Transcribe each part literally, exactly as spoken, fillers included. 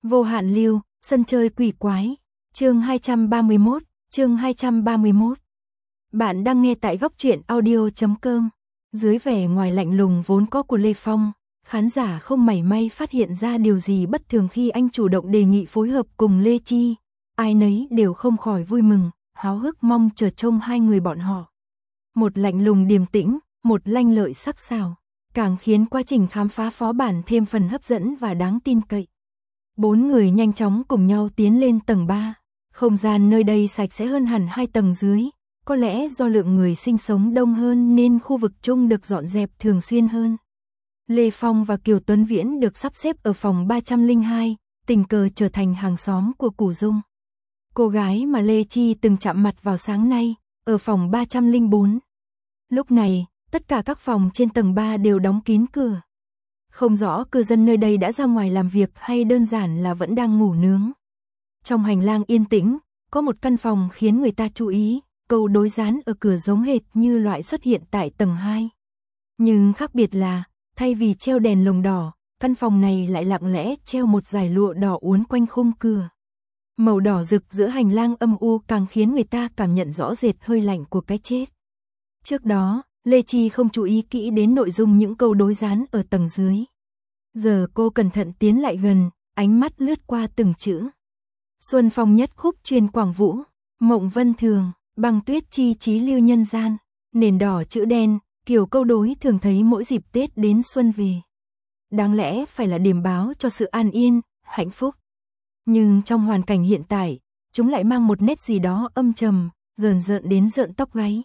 Vô hạn lưu, sân chơi quỷ quái. Chương hai trăm ba mươi mốt, chương hai trăm ba mươi mốt. Bạn đang nghe tại góc truyện audio chấm com. Dưới vẻ ngoài lạnh lùng vốn có của Lê Phong, khán giả không mảy may phát hiện ra điều gì bất thường khi anh chủ động đề nghị phối hợp cùng Lê Chi. Ai nấy đều không khỏi vui mừng, háo hức mong chờ trông hai người bọn họ. Một lạnh lùng điềm tĩnh, một lanh lợi sắc sảo, càng khiến quá trình khám phá phó bản thêm phần hấp dẫn và đáng tin cậy. Bốn người nhanh chóng cùng nhau tiến lên tầng ba. Không gian nơi đây sạch sẽ hơn hẳn hai tầng dưới. Có lẽ do lượng người sinh sống đông hơn nên khu vực chung được dọn dẹp thường xuyên hơn. Lê Phong và Kiều Tuấn Viễn được sắp xếp ở phòng ba trăm lẻ hai, tình cờ trở thành hàng xóm của Củ Dung. Cô gái mà Lê Chi từng chạm mặt vào sáng nay, ở phòng ba trăm lẻ bốn. Lúc này, tất cả các phòng trên tầng ba đều đóng kín cửa. Không rõ cư dân nơi đây đã ra ngoài làm việc hay đơn giản là vẫn đang ngủ nướng. Trong hành lang yên tĩnh, có một căn phòng khiến người ta chú ý, câu đối dán ở cửa giống hệt như loại xuất hiện tại tầng hai. Nhưng khác biệt là, thay vì treo đèn lồng đỏ, căn phòng này lại lặng lẽ treo một dải lụa đỏ uốn quanh khung cửa. Màu đỏ rực giữa hành lang âm u càng khiến người ta cảm nhận rõ rệt hơi lạnh của cái chết. Trước đó, Lê Chi không chú ý kỹ đến nội dung những câu đối dán ở tầng dưới. Giờ cô cẩn thận tiến lại gần, ánh mắt lướt qua từng chữ. Xuân phong nhất khúc truyền Quảng Vũ, mộng vân thường, băng tuyết chi chí lưu nhân gian, nền đỏ chữ đen, kiểu câu đối thường thấy mỗi dịp Tết đến xuân về. Đáng lẽ phải là điểm báo cho sự an yên, hạnh phúc. Nhưng trong hoàn cảnh hiện tại, chúng lại mang một nét gì đó âm trầm, rờn rợn đến rợn tóc gáy.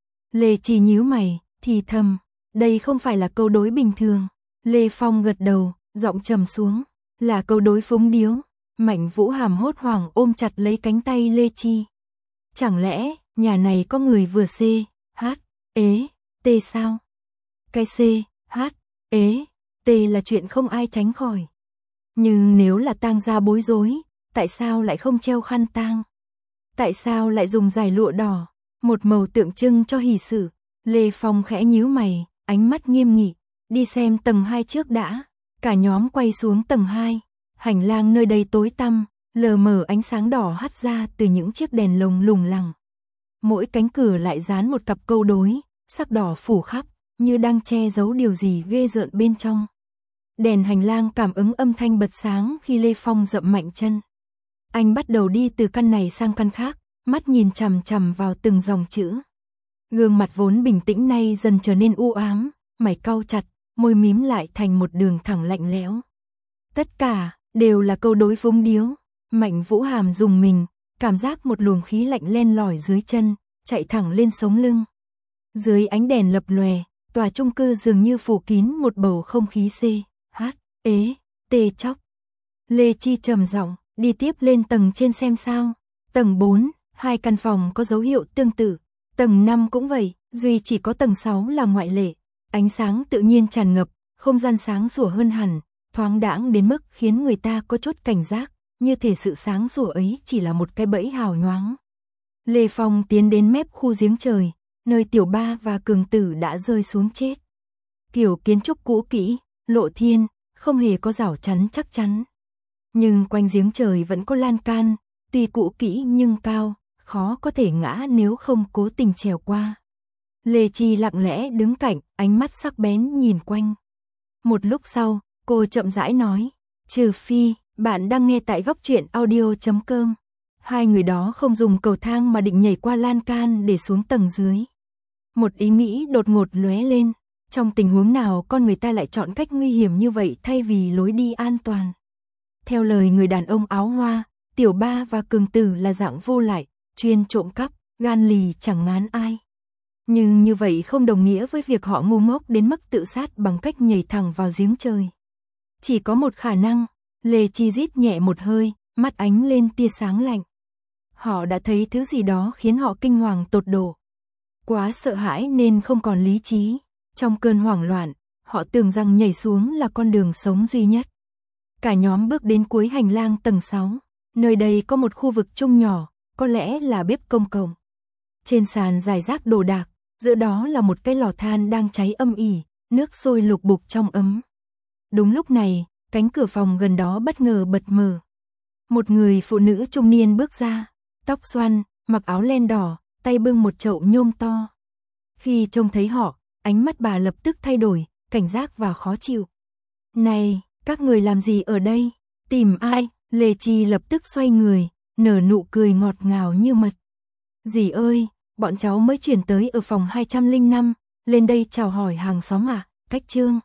Lê Chi nhíu mày, thì thầm, đây không phải là câu đối bình thường. Lê Phong gật đầu, giọng trầm xuống, là câu đối phúng điếu. Mạnh Vũ Hàm hốt hoảng ôm chặt lấy cánh tay Lê Chi. Chẳng lẽ, nhà này có người vừa C, H, ế, T sao? Cái C, H, ế, T là chuyện không ai tránh khỏi. Nhưng nếu là tang gia bối rối, tại sao lại không treo khăn tang? Tại sao lại dùng dải lụa đỏ, một màu tượng trưng cho hỷ sự? Lê Phong khẽ nhíu mày, ánh mắt nghiêm nghị, đi xem tầng hai trước đã. Cả nhóm quay xuống tầng hai, hành lang nơi đây tối tăm, lờ mờ ánh sáng đỏ hắt ra từ những chiếc đèn lồng lủng lẳng. Mỗi cánh cửa lại dán một cặp câu đối, sắc đỏ phủ khắp, như đang che giấu điều gì ghê rợn bên trong. Đèn hành lang cảm ứng âm thanh bật sáng khi Lê Phong dậm mạnh chân. Anh bắt đầu đi từ căn này sang căn khác, mắt nhìn chằm chằm vào từng dòng chữ. Gương mặt vốn bình tĩnh nay dần trở nên u ám, mày cau chặt, môi mím lại thành một đường thẳng lạnh lẽo. Tất cả đều là câu đối phúng điếu. Mạnh Vũ Hàm dùng mình, cảm giác một luồng khí lạnh len lỏi dưới chân, chạy thẳng lên sống lưng. Dưới ánh đèn lập lòe, tòa chung cư dường như phủ kín một bầu không khí C, H, ế, T chóc. Lê Chi trầm giọng, đi tiếp lên tầng trên xem sao. Tầng bốn, hai căn phòng có dấu hiệu tương tự. Tầng năm cũng vậy, duy chỉ có tầng sáu là ngoại lệ. Ánh sáng tự nhiên tràn ngập, không gian sáng sủa hơn hẳn, thoáng đãng đến mức khiến người ta có chút cảnh giác, như thể sự sáng sủa ấy chỉ là một cái bẫy hào nhoáng. Lê Phong tiến đến mép khu giếng trời, nơi Tiểu Ba và Cường Tử đã rơi xuống chết. Kiểu kiến trúc cũ kỹ, lộ thiên, không hề có rào chắn chắc chắn. Nhưng quanh giếng trời vẫn có lan can, tuy cũ kỹ nhưng cao, khó có thể ngã nếu không cố tình trèo qua. Lê Chi lặng lẽ đứng cạnh, ánh mắt sắc bén nhìn quanh. Một lúc sau, cô chậm rãi nói, trừ phi, bạn đang nghe tại góc truyện audio chấm com. Hai người đó không dùng cầu thang mà định nhảy qua lan can để xuống tầng dưới. Một ý nghĩ đột ngột lóe lên, trong tình huống nào con người ta lại chọn cách nguy hiểm như vậy thay vì lối đi an toàn. Theo lời người đàn ông áo hoa, Tiểu Ba và Cường Tử là dạng vô lại, chuyên trộm cắp, gan lì chẳng ngán ai. Nhưng như vậy không đồng nghĩa với việc họ ngu ngốc đến mức tự sát bằng cách nhảy thẳng vào giếng trời. Chỉ có một khả năng, Lê Chi rít nhẹ một hơi, mắt ánh lên tia sáng lạnh. Họ đã thấy thứ gì đó khiến họ kinh hoàng tột độ. Quá sợ hãi nên không còn lý trí. Trong cơn hoảng loạn, họ tưởng rằng nhảy xuống là con đường sống duy nhất. Cả nhóm bước đến cuối hành lang tầng sáu. Nơi đây có một khu vực chung nhỏ, có lẽ là bếp công cộng. Trên sàn rải rác đồ đạc, giữa đó là một cái lò than đang cháy âm ỉ, nước sôi lục bục trong ấm. Đúng lúc này, cánh cửa phòng gần đó bất ngờ bật mở. Một người phụ nữ trung niên bước ra, tóc xoăn, mặc áo len đỏ, tay bưng một chậu nhôm to. Khi trông thấy họ, ánh mắt bà lập tức thay đổi, cảnh giác và khó chịu. Này, các người làm gì ở đây? Tìm ai? Lê Chi lập tức xoay người, nở nụ cười ngọt ngào như mật. Dì ơi, bọn cháu mới chuyển tới ở phòng hai trăm linh năm, lên đây chào hỏi hàng xóm ạ, Cách Trương.